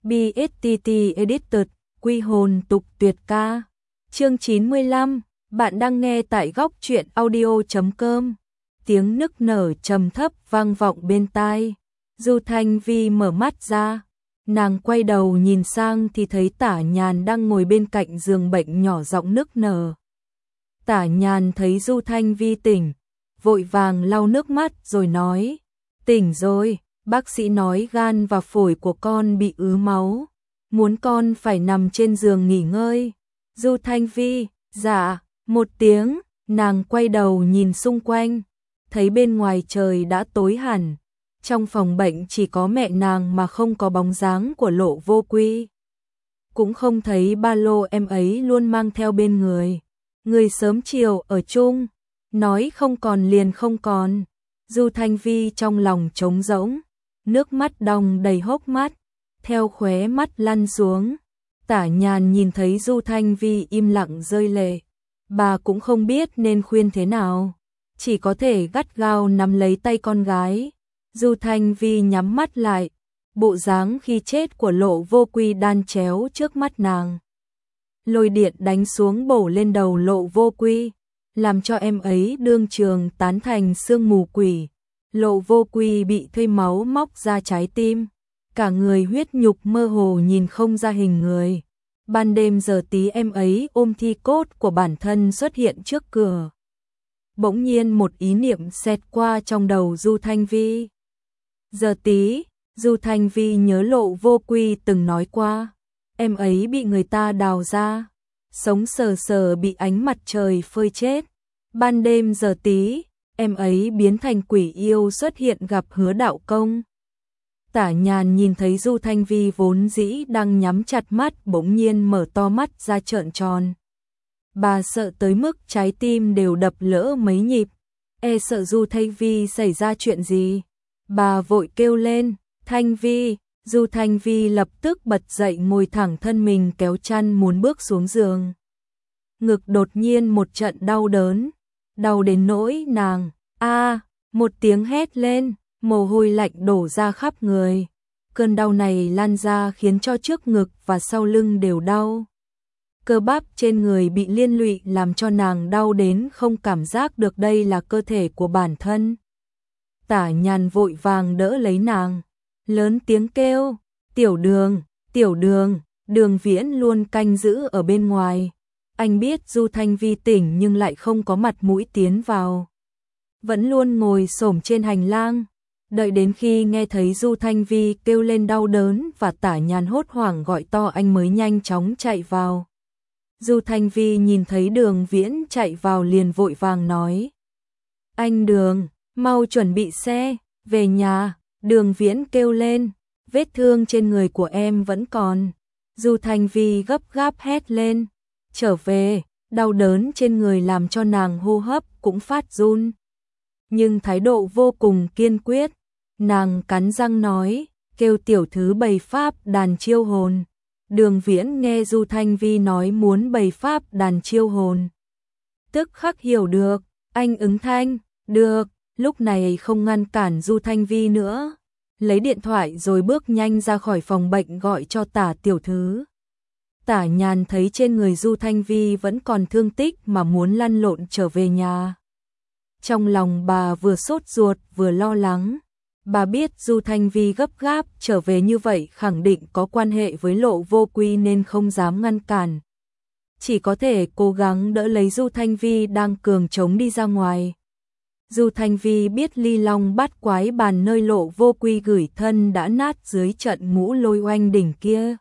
BSTT Edited, quy hồn tục tuyệt ca. Chương 95, bạn đang nghe tại góc truyện audio.com. Tiếng nức nở trầm thấp vang vọng bên tai. Du Thanh Vi mở mắt ra, nàng quay đầu nhìn sang thì thấy Tả Nhàn đang ngồi bên cạnh giường bệnh nhỏ giọng nức nở. Tả Nhàn thấy Du Thanh Vi tỉnh, vội vàng lau nước mắt rồi nói: "Tỉnh rồi, bác sĩ nói gan và phổi của con bị ứ máu, muốn con phải nằm trên giường nghỉ ngơi." Du Thanh Vi: "Dạ." Một tiếng, nàng quay đầu nhìn xung quanh, thấy bên ngoài trời đã tối hẳn, trong phòng bệnh chỉ có mẹ nàng mà không có bóng dáng của Lộ Vô Quy. Cũng không thấy ba lô em ấy luôn mang theo bên người. Người sớm chiều ở chung, nói không còn liền không còn. Du Thanh Vi trong lòng trống rỗng, nước mắt đong đầy hốc mắt, theo khóe mắt lăn xuống. Tả Nhàn nhìn thấy Du Thanh Vi im lặng rơi lệ, bà cũng không biết nên khuyên thế nào, chỉ có thể gắt gao nắm lấy tay con gái. Du Thanh Vi nhắm mắt lại, bộ dáng khi chết của Lộ Vô Quy đan chéo trước mắt nàng. Lôi điện đánh xuống bổ lên đầu Lộ Vô Quy, làm cho em ấy đương trường tán thành sương mù quỷ. Lộ Vô Quy bị thây máu móc ra trái tim, cả người huyết nhục mơ hồ nhìn không ra hình người. Ban đêm giờ tí em ấy ôm thi cốt của bản thân xuất hiện trước cửa. Bỗng nhiên một ý niệm xẹt qua trong đầu Du Thanh Vi. Giờ tí, Du Thanh Vi nhớ Lộ Vô Quy từng nói qua, em ấy bị người ta đào ra, sống sờ sờ bị ánh mặt trời phơi chết. Ban đêm giờ tí, em ấy biến thành quỷ yêu xuất hiện gặp Hứa Đạo Công. Tả Nhàn nhìn thấy Du Thanh Vi vốn dĩ đang nhắm chặt mắt bỗng nhiên mở to mắt ra trợn tròn. Bà sợ tới mức trái tim đều đập lỡ mấy nhịp, e sợ Du Thanh Vi xảy ra chuyện gì. Bà vội kêu lên: "Thanh Vi!" Du Thanh Vi lập tức bật dậy ngồi thẳng thân mình kéo chăn muốn bước xuống giường. Ngực đột nhiên một trận đau đớn, đau đến nỗi nàng một tiếng hét lên, mồ hôi lạnh đổ ra khắp người. Cơn đau này lan ra khiến cho trước ngực và sau lưng đều đau. Cơ bắp trên người bị liên lụy làm cho nàng đau đến không cảm giác được đây là cơ thể của bản thân. Tả Nhàn vội vàng đỡ lấy nàng, lớn tiếng kêu: "Tiểu Đường, Tiểu Đường!" Đường Viễn luôn canh giữ ở bên ngoài. Anh biết Du Thanh Vi tỉnh nhưng lại không có mặt mũi tiến vào, vẫn luôn ngồi xổm trên hành lang. Đợi đến khi nghe thấy Du Thanh Vi kêu lên đau đớn và Tả Nhàn hốt hoảng gọi to anh mới nhanh chóng chạy vào. Du Thanh Vi nhìn thấy Đường Viễn chạy vào liền vội vàng nói: "Anh Đường, mau chuẩn bị xe, về nhà." Đường Viễn kêu lên: "Vết thương trên người của em vẫn còn." Du Thanh Vi gấp gáp hét lên: "Trở về!" Đau đớn trên người làm cho nàng hô hấp cũng phát run, nhưng thái độ vô cùng kiên quyết. Nàng cắn răng nói: "Kêu tiểu thứ bày pháp đàn chiêu hồn." Đường Viễn nghe Du Thanh Vi nói muốn bày pháp đàn chiêu hồn, tức khắc hiểu được, anh ứng thanh: "Được." Lúc này không ngăn cản Du Thanh Vi nữa, lấy điện thoại rồi bước nhanh ra khỏi phòng bệnh gọi cho Tả tiểu thứ. Tả Nhàn thấy trên người Du Thanh Vi vẫn còn thương tích mà muốn lăn lộn trở về nhà. Trong lòng bà vừa sốt ruột vừa lo lắng. Bà biết Du Thanh Vi gấp gáp trở về như vậy khẳng định có quan hệ với Lộ Vô Quy nên không dám ngăn cản. Chỉ có thể cố gắng đỡ lấy Du Thanh Vi đang cường trống đi ra ngoài. Du Thanh Vi biết Ly Long Bát Quái bàn nơi Lộ Vô Quy gửi thân đã nát dưới trận Ngũ Lôi Oanh đỉnh kia,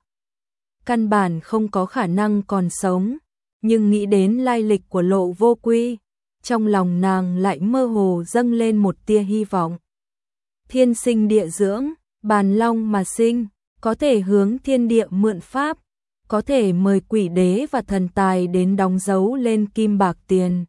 căn bản không có khả năng còn sống, nhưng nghĩ đến lai lịch của Lộ Vô Quy, trong lòng nàng lại mơ hồ dâng lên một tia hy vọng. Thiên sinh địa dưỡng, bàn long mà sinh, có thể hướng thiên địa mượn pháp, có thể mời quỷ đế và thần tài đến đóng dấu lên kim bạc tiền.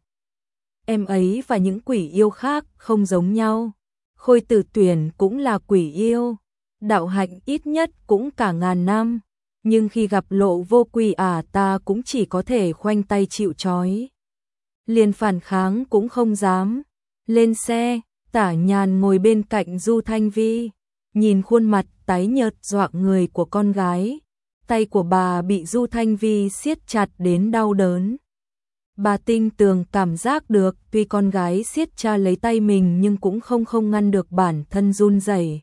Em ấy và những quỷ yêu khác không giống nhau. Khôi Tử Tuyển cũng là quỷ yêu, đạo hạnh ít nhất cũng cả ngàn năm, nhưng khi gặp Lộ Vô Quy ta cũng chỉ có thể khoanh tay chịu trói, liền phản kháng cũng không dám. Lên xe, Tả Nhàn ngồi bên cạnh Du Thanh Vi, nhìn khuôn mặt tái nhợt dọa người của con gái, tay của bà bị Du Thanh Vi siết chặt đến đau đớn. Bà tinh tường cảm giác được tuy con gái siết chặt lấy tay mình nhưng cũng không ngăn được bản thân run rẩy.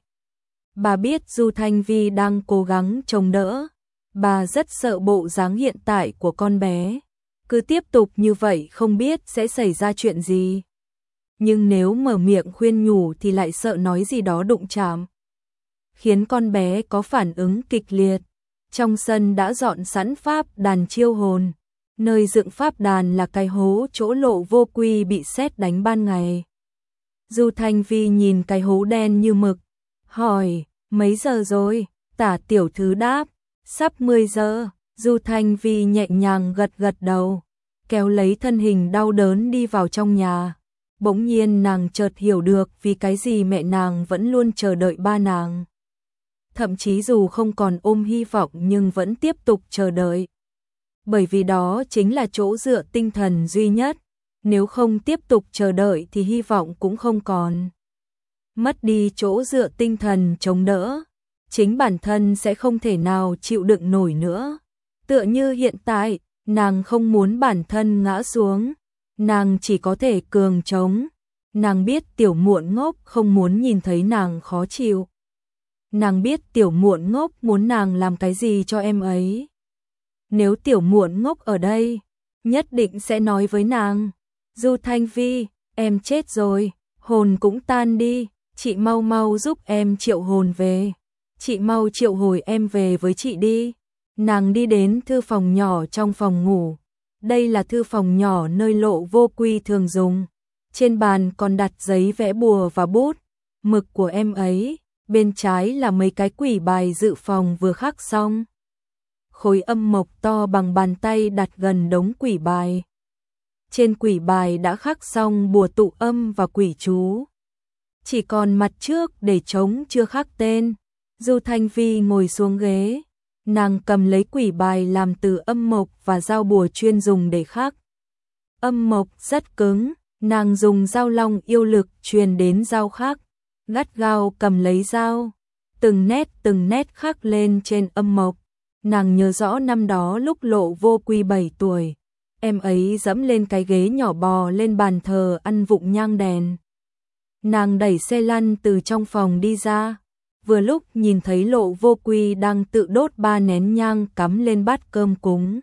Bà biết Du Thanh Vi đang cố gắng chống đỡ, bà rất sợ bộ dáng hiện tại của con bé. Cứ tiếp tục như vậy không biết sẽ xảy ra chuyện gì. Nhưng nếu mở miệng khuyên nhủ thì lại sợ nói gì đó đụng chạm, khiến con bé có phản ứng kịch liệt. Trong sân đã dọn sẵn pháp đàn chiêu hồn, nơi dựng pháp đàn là cái hố chỗ Lộ Vô Quy bị sét đánh ban ngày. Du Thanh Vi nhìn cái hố đen như mực, hỏi, mấy giờ rồi? Tả tiểu thư đáp, sắp 10 giờ. Du Thanh Vi nhẹ nhàng gật gật đầu, kéo lấy thân hình đau đớn đi vào trong nhà. Bỗng nhiên nàng chợt hiểu được vì cái gì mẹ nàng vẫn luôn chờ đợi ba nàng. Thậm chí dù không còn ôm hy vọng nhưng vẫn tiếp tục chờ đợi. Bởi vì đó chính là chỗ dựa tinh thần duy nhất. Nếu không tiếp tục chờ đợi thì hy vọng cũng không còn. Mất đi chỗ dựa tinh thần chống đỡ, chính bản thân sẽ không thể nào chịu đựng nổi nữa. Tựa như hiện tại, nàng không muốn bản thân ngã xuống, nàng chỉ có thể cường chống. Nàng biết Tiểu Muộn Ngốc không muốn nhìn thấy nàng khó chịu. Nàng biết Tiểu Muộn Ngốc muốn nàng làm cái gì cho em ấy. Nếu Tiểu Muộn Ngốc ở đây, nhất định sẽ nói với nàng, Du Thanh Vi, em chết rồi, hồn cũng tan đi, chị mau mau giúp em triệu hồn về. Chị mau triệu hồi em về với chị đi. Nàng đi đến thư phòng nhỏ trong phòng ngủ. Đây là thư phòng nhỏ nơi Lộ Vô Quy thường dùng. Trên bàn còn đặt giấy vẽ bùa và bút, mực của em ấy. Bên trái là mấy cái quỷ bài dự phòng vừa khắc xong. Khối âm mộc to bằng bàn tay đặt gần đống quỷ bài. Trên quỷ bài đã khắc xong bùa tụ âm và quỷ chú. Chỉ còn mặt trước để trống chưa khắc tên. Du Thanh Vi ngồi xuống ghế. Nàng cầm lấy quỷ bài làm từ âm mộc và dao bùa chuyên dùng để khắc. Âm mộc rất cứng, nàng dùng dao long yêu lực truyền đến dao khắc. Gắt gao cầm lấy dao, từng nét khắc lên trên âm mộc. Nàng nhớ rõ năm đó lúc Lộ Vô Quy 7 tuổi, em ấy dẫm lên cái ghế nhỏ bò lên bàn thờ ăn vụng nhang đèn. Nàng đẩy xe lăn từ trong phòng đi ra, vừa lúc nhìn thấy Lộ Vô Quy đang tự đốt 3 nén nhang cắm lên bát cơm cúng.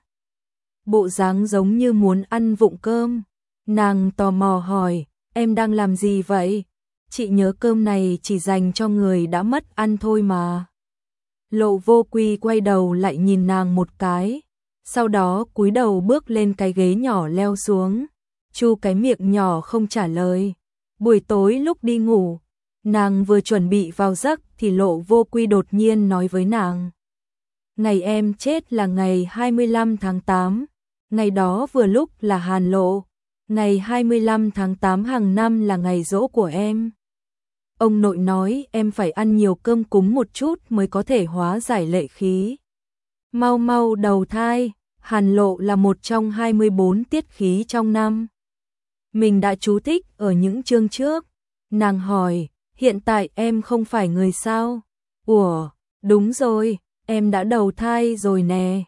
Bộ dáng giống như muốn ăn vụng cơm. Nàng tò mò hỏi, em đang làm gì vậy? Chị nhớ cơm này chỉ dành cho người đã mất ăn thôi mà. Lộ Vô Quy quay đầu lại nhìn nàng một cái, sau đó cúi đầu bước lên cái ghế nhỏ leo xuống, chu cái miệng nhỏ không trả lời. Buổi tối lúc đi ngủ, nàng vừa chuẩn bị vào giấc thì Lộ Vô Quy đột nhiên nói với nàng. Ngày em chết là ngày 25 tháng 8, ngày đó vừa lúc là hàn lộ, ngày 25 tháng 8 hàng năm là ngày giỗ của em. Ông nội nói em phải ăn nhiều cơm cúng một chút mới có thể hóa giải lệ khí. Mau mau đầu thai, hàn lộ là một trong 24 tiết khí trong năm. Mình đã chú thích ở những chương trước. Nàng hỏi, hiện tại em không phải người sao? Ủa, đúng rồi, em đã đầu thai rồi nè.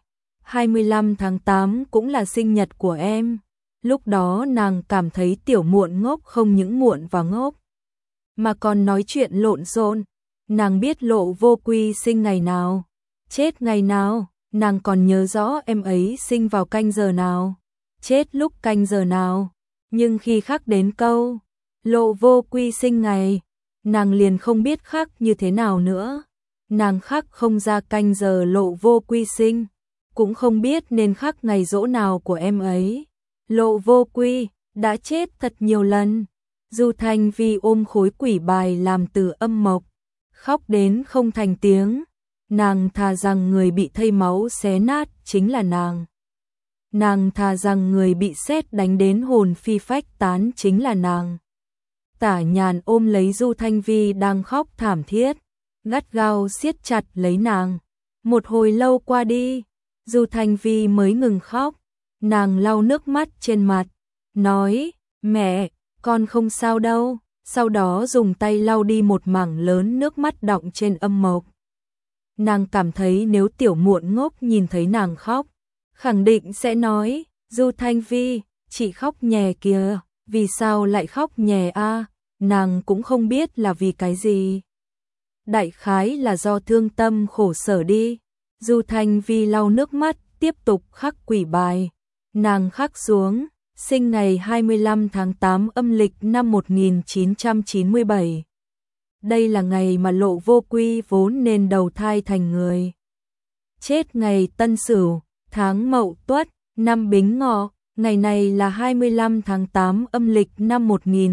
25 tháng 8 cũng là sinh nhật của em. Lúc đó nàng cảm thấy Tiểu Muộn Ngốc không những muộn và ngốc, mà còn nói chuyện lộn xộn. Nàng biết Lộ Vô Quy sinh ngày nào, chết ngày nào, nàng còn nhớ rõ em ấy sinh vào canh giờ nào, chết lúc canh giờ nào. Nhưng khi khắc đến câu Lộ Vô Quy sinh ngày, nàng liền không biết khắc như thế nào nữa. Nàng khắc không ra canh giờ Lộ Vô Quy sinh, cũng không biết nên khắc ngày giỗ nào của em ấy. Lộ Vô Quy đã chết thật nhiều lần. Du Thanh Vi ôm khối quỷ bài làm từ âm mộc, khóc đến không thành tiếng. Nàng thà rằng người bị thây máu xé nát chính là nàng. Nàng thà rằng người bị sét đánh đến hồn phi phách tán chính là nàng. Tả Nhàn ôm lấy Du Thanh Vi đang khóc thảm thiết, gắt gao siết chặt lấy nàng. Một hồi lâu qua đi, Du Thanh Vi mới ngừng khóc. Nàng lau nước mắt trên mặt, nói, mẹ, con không sao đâu, sau đó dùng tay lau đi một mảng lớn nước mắt đọng trên âm mộc. Nàng cảm thấy nếu Tiểu Muộn Ngốc nhìn thấy nàng khóc, khẳng định sẽ nói, Du Thanh Vi, chị khóc nhè kìa, vì sao lại khóc nhè a? Nàng cũng không biết là vì cái gì. Đại khái là do thương tâm khổ sở đi. Du Thanh Vi lau nước mắt, tiếp tục khắc quỷ bài. Nàng khắc xuống, sinh ngày 25 tháng 8 âm lịch năm 1997. Đây là ngày mà Lộ Vô Quy vốn nên đầu thai thành người. Chết ngày Tân Sửu, tháng Mậu Tuất, năm Bính Ngọ, ngày này là 25 tháng 8 âm lịch năm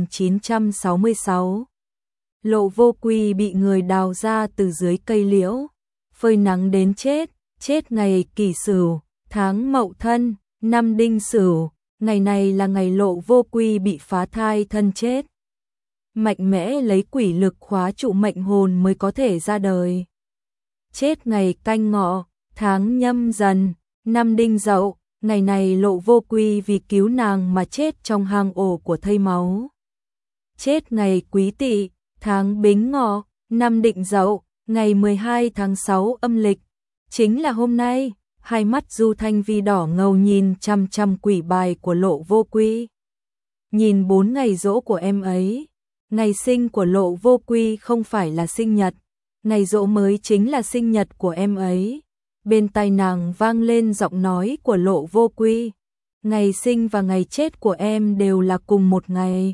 1966. Lộ Vô Quy bị người đào ra từ dưới cây liễu, phơi nắng đến chết, chết ngày Kỷ Sửu, tháng Mậu Thân, năm Đinh Sửu, ngày này là ngày Lộ Vô Quy bị phá thai thân chết. Mạnh mẽ lấy quỷ lực khóa trụ mệnh hồn mới có thể ra đời. Chết ngày Canh Ngọ, tháng Nhâm Dần, năm Đinh Dậu, ngày này Lộ Vô Quy vì cứu nàng mà chết trong hang ổ của thây máu. Chết ngày Quý Tỵ, tháng Bính Ngọ, năm Đinh Dậu, ngày 12 tháng 6 âm lịch, chính là hôm nay. Hai mắt Du Thanh Vi đỏ ngầu nhìn chăm chăm quỷ bài của Lộ Vô Quy. Nhìn 4 ngày giỗ của em ấy, ngày sinh của Lộ Vô Quy không phải là sinh nhật, ngày giỗ mới chính là sinh nhật của em ấy. Bên tai nàng vang lên giọng nói của Lộ Vô Quy, ngày sinh và ngày chết của em đều là cùng một ngày.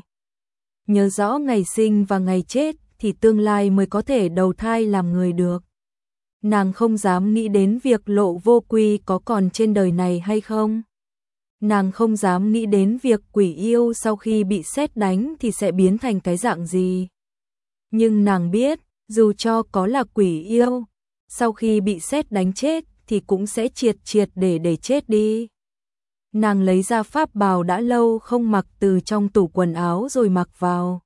Nhớ rõ ngày sinh và ngày chết thì tương lai mới có thể đầu thai làm người được. Nàng không dám nghĩ đến việc Lộ Vô Quy có còn trên đời này hay không. Nàng không dám nghĩ đến việc quỷ yêu sau khi bị sét đánh thì sẽ biến thành cái dạng gì. Nhưng nàng biết, dù cho có là quỷ yêu, sau khi bị sét đánh chết thì cũng sẽ triệt để chết đi. Nàng lấy ra pháp bào đã lâu không mặc từ trong tủ quần áo rồi mặc vào.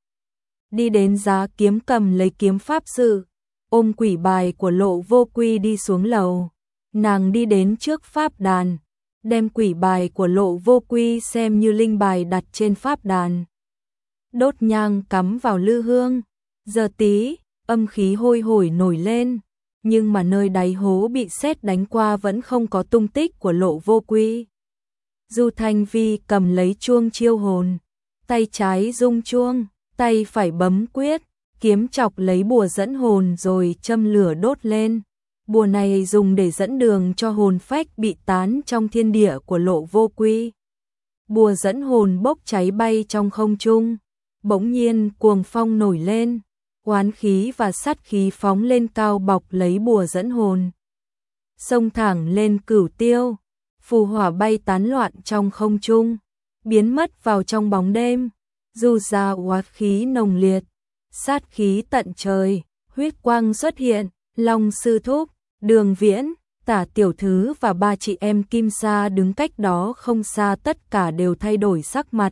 Đi đến Giá Kiếm cầm lấy kiếm pháp sự, ôm quỷ bài của Lộ Vô Quy đi xuống lầu. Nàng đi đến trước pháp đàn, đem quỷ bài của Lộ Vô Quy xem như linh bài đặt trên pháp đàn. Đốt nhang cắm vào lư hương. Giờ tí, âm khí hôi hổi nổi lên, nhưng mà nơi đáy hố bị sét đánh qua vẫn không có tung tích của Lộ Vô Quy. Du Thanh Vi cầm lấy chuông chiêu hồn, tay trái rung chuông, tay phải bấm quyết, kiếm chọc lấy bùa dẫn hồn rồi châm lửa đốt lên. Bùa này dùng để dẫn đường cho hồn phách bị tán trong thiên địa của Lộ Vô Quy. Bùa dẫn hồn bốc cháy bay trong không trung, bỗng nhiên cuồng phong nổi lên, oán khí và sát khí phóng lên cao bọc lấy bùa dẫn hồn. Xông thẳng lên Cửu Tiêu, phù hỏa bay tán loạn trong không trung, biến mất vào trong bóng đêm. Dù ra oán khí nồng liệt, sát khí tận trời, huyết quang xuất hiện, Long Sư Thúc, Đường Viễn, Tả Tiểu Thứ và ba chị em Kim Sa đứng cách đó không xa tất cả đều thay đổi sắc mặt.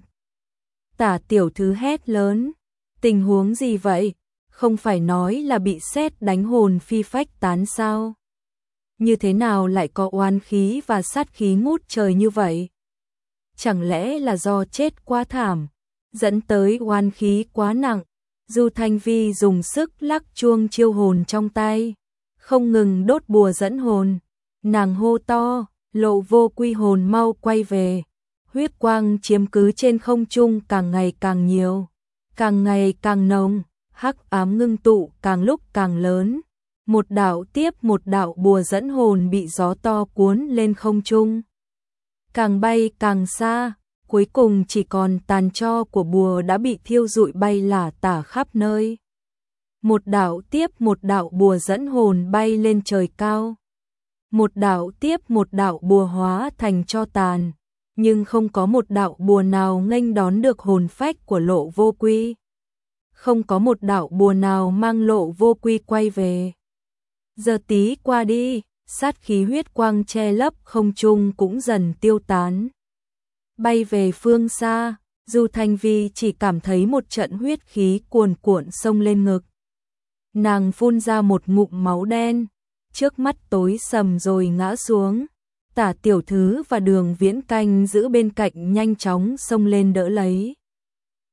Tả Tiểu Thứ hét lớn, tình huống gì vậy? Không phải nói là bị sét đánh hồn phi phách tán sao? Như thế nào lại có oán khí và sát khí ngút trời như vậy? Chẳng lẽ là do chết quá thảm, dẫn tới oán khí quá nặng? Du Thanh Vi dùng sức lắc chuông chiêu hồn trong tay, không ngừng đốt bùa dẫn hồn. Nàng hô to, Lộ Vô Quy hồn mau quay về. Huyết quang chiếm cứ trên không trung càng ngày càng nhiều, càng ngày càng nồng, hắc ám ngưng tụ càng lúc càng lớn. Một đạo tiếp một đạo bùa dẫn hồn bị gió to cuốn lên không trung, càng bay càng xa, cuối cùng chỉ còn tàn tro của bùa đã bị thiêu rụi bay lả tả khắp nơi. Một đạo tiếp một đạo bùa dẫn hồn bay lên trời cao. Một đạo tiếp một đạo bùa hóa thành tro tàn, nhưng không có một đạo bùa nào nghênh đón được hồn phách của Lộ Vô Quy. Không có một đạo bùa nào mang Lộ Vô Quy quay về. Giờ tí qua đi, sát khí huyết quang che lấp không trung cũng dần tiêu tán. Bay về phương xa, Du Thanh Vi chỉ cảm thấy một trận huyết khí cuồn cuộn xông lên ngực. Nàng phun ra một ngụm máu đen, trước mắt tối sầm rồi ngã xuống. Tả Tiểu Thứ và Đường Viễn canh giữ bên cạnh nhanh chóng xông lên đỡ lấy.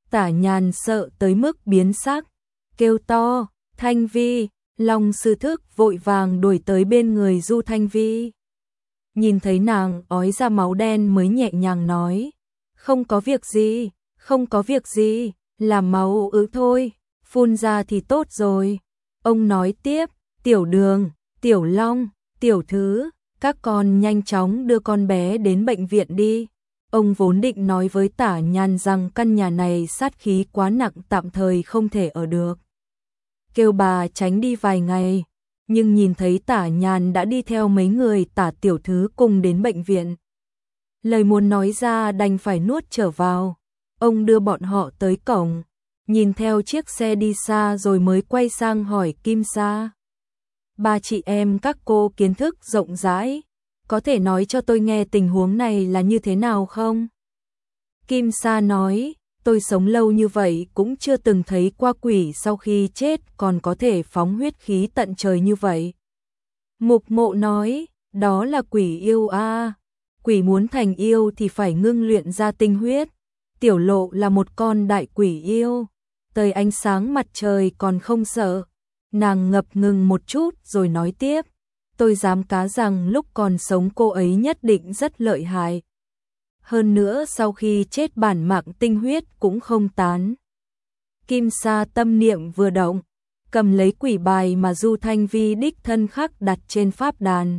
Tả Nhàn sợ tới mức biến sắc, kêu to, Thanh Vi. Long Sư Thức vội vàng đuổi tới bên người Du Thanh Vi. Nhìn thấy nàng ói ra máu đen mới nhẹ nhàng nói, không có việc gì, không có việc gì, là máu ứ thôi, phun ra thì tốt rồi. Ông nói tiếp, Tiểu Đường, Tiểu Long, Tiểu Thứ, các con nhanh chóng đưa con bé đến bệnh viện đi. Ông vốn định nói với Tả Nhàn rằng căn nhà này sát khí quá nặng tạm thời không thể ở được, kêu bà tránh đi vài ngày, nhưng nhìn thấy Tả Nhàn đã đi theo mấy người Tả Tiểu Thứ cùng đến bệnh viện. Lời muốn nói ra đành phải nuốt trở vào. Ông đưa bọn họ tới cổng, nhìn theo chiếc xe đi xa rồi mới quay sang hỏi Kim Sa. Ba chị em các cô kiến thức rộng rãi, có thể nói cho tôi nghe tình huống này là như thế nào không? Kim Sa nói, tôi sống lâu như vậy cũng chưa từng thấy qua quỷ sau khi chết còn có thể phóng huyết khí tận trời như vậy. Mục Mộ nói, đó là quỷ yêu a. Quỷ muốn thành yêu thì phải ngưng luyện ra tinh huyết. Tiểu Lộ là một con đại quỷ yêu, tới ánh sáng mặt trời còn không sợ. Nàng ngập ngừng một chút rồi nói tiếp, tôi dám cá rằng lúc còn sống cô ấy nhất định rất lợi hại. Hơn nữa sau khi chết bản mạng tinh huyết cũng không tán. Kim Sa tâm niệm vừa động, cầm lấy quỷ bài mà Du Thanh Vi đích thân khắc đặt trên pháp đàn.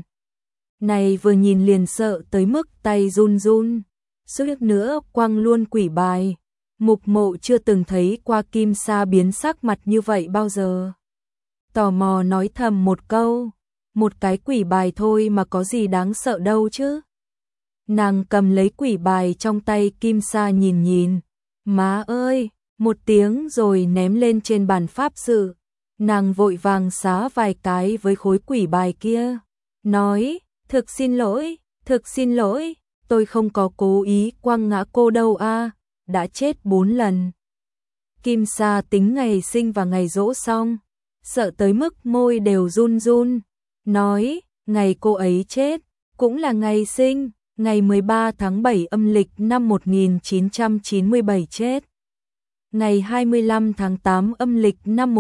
Này vừa nhìn liền sợ tới mức tay run run, suýt nữa quăng luôn quỷ bài. Mục Mộ chưa từng thấy qua Kim Sa biến sắc mặt như vậy bao giờ. Tò mò nói thầm một câu, một cái quỷ bài thôi mà có gì đáng sợ đâu chứ. Nàng cầm lấy quỷ bài trong tay Kim Sa nhìn nhìn, má ơi, một tiếng rồi ném lên trên bàn pháp sự. Nàng vội vàng xá vài cái với khối quỷ bài kia, nói, thực xin lỗi, tôi không có cố ý quăng ngã cô đâu a, đã chết 4 lần. Kim Sa tính ngày sinh và ngày giỗ xong, sợ tới mức môi đều run run, nói, ngày cô ấy chết, cũng là ngày sinh, ngày 13 tháng 7 âm lịch năm 1997 chết. Ngày 25 tháng 8 âm lịch năm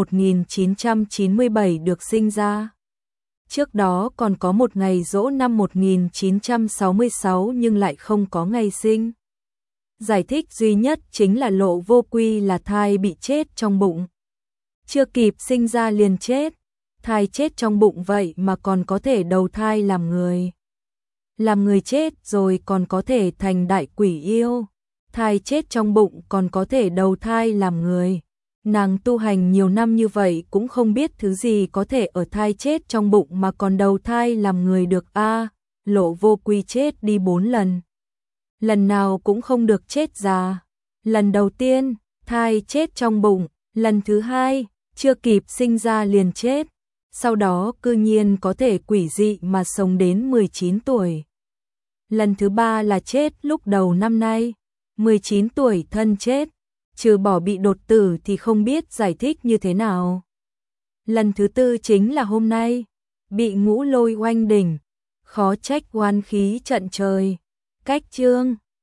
1997 được sinh ra. Trước đó còn có một ngày giỗ năm 1966 nhưng lại không có ngày sinh. Giải thích duy nhất chính là Lộ Vô Quy là thai bị chết trong bụng. Chưa kịp sinh ra liền chết. Thai chết trong bụng vậy mà còn có thể đầu thai làm người. Làm người chết rồi còn có thể thành đại quỷ yêu. Thai chết trong bụng còn có thể đầu thai làm người. Nàng tu hành nhiều năm như vậy cũng không biết thứ gì có thể ở thai chết trong bụng mà còn đầu thai làm người được a. Lộ Vô Quy chết đi 4 lần. Lần nào cũng không được chết già. Lần đầu tiên, thai chết trong bụng. Lần thứ hai, chưa kịp sinh ra liền chết. Sau đó cư nhiên có thể quỷ dị mà sống đến 19 tuổi. Lần thứ ba là chết lúc đầu năm nay. 19 tuổi thân chết. Trừ bỏ bị đột tử thì không biết giải thích như thế nào. Lần thứ tư chính là hôm nay, bị ngũ lôi oanh đỉnh, khó trách oan khí trận trời. Cách chương